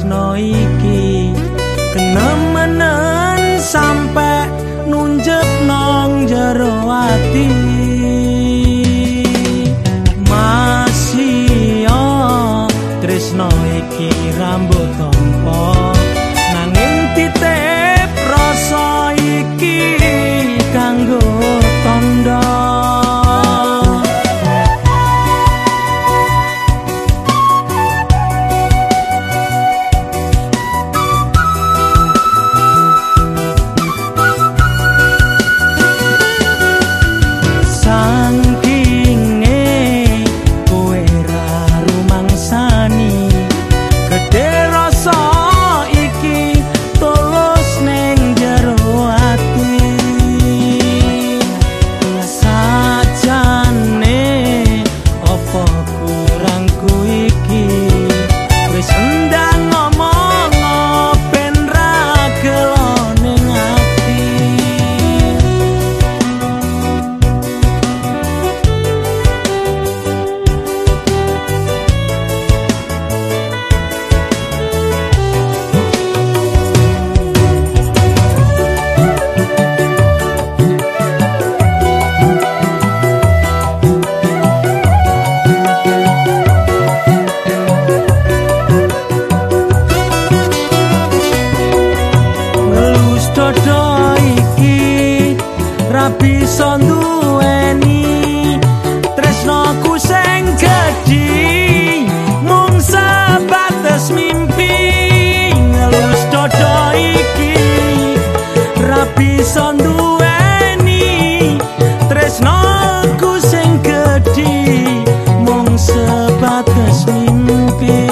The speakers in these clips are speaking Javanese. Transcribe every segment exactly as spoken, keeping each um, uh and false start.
tresno iki kenemenen sampe nunjuk nang jero ati masih yo tresno iki rambut tompo nanging titip rasa iki kanggo tondo bisa nduweni tresnoku sing gedhi mung sebatas mimpi ngelus dodo iki ra bisa nduweni tresnoku sing gedhi mung sebatas mimpi.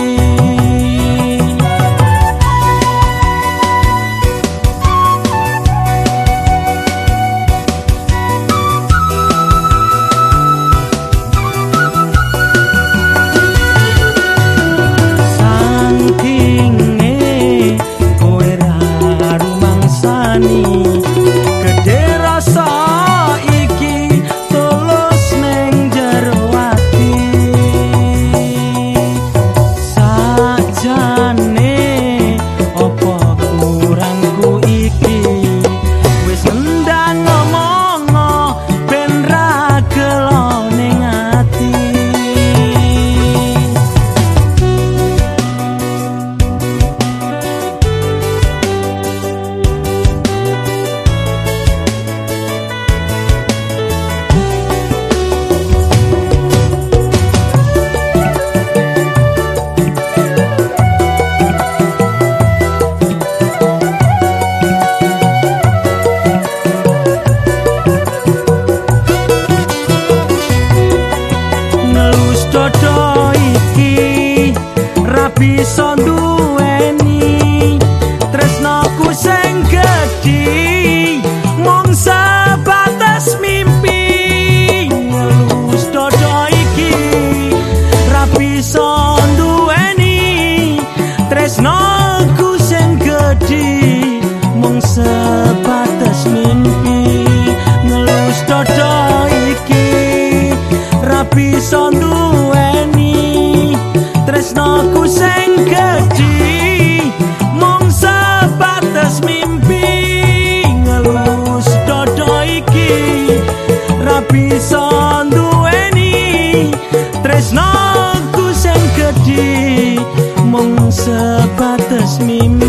Dodo iki ra bisa nduweni tresnoku sing gedhi mung sebatas mimpi ngelus dodo iki ra bisa nduweni tresnoku sing gedhi mung sebatas mimpi ngelus dodo iki ra bisa tresnoku sing gedhi mung sebatas mimpi ngelus dodo iki ra bisa nduweni tresnoku sing gedhi mung sebatas mimpi.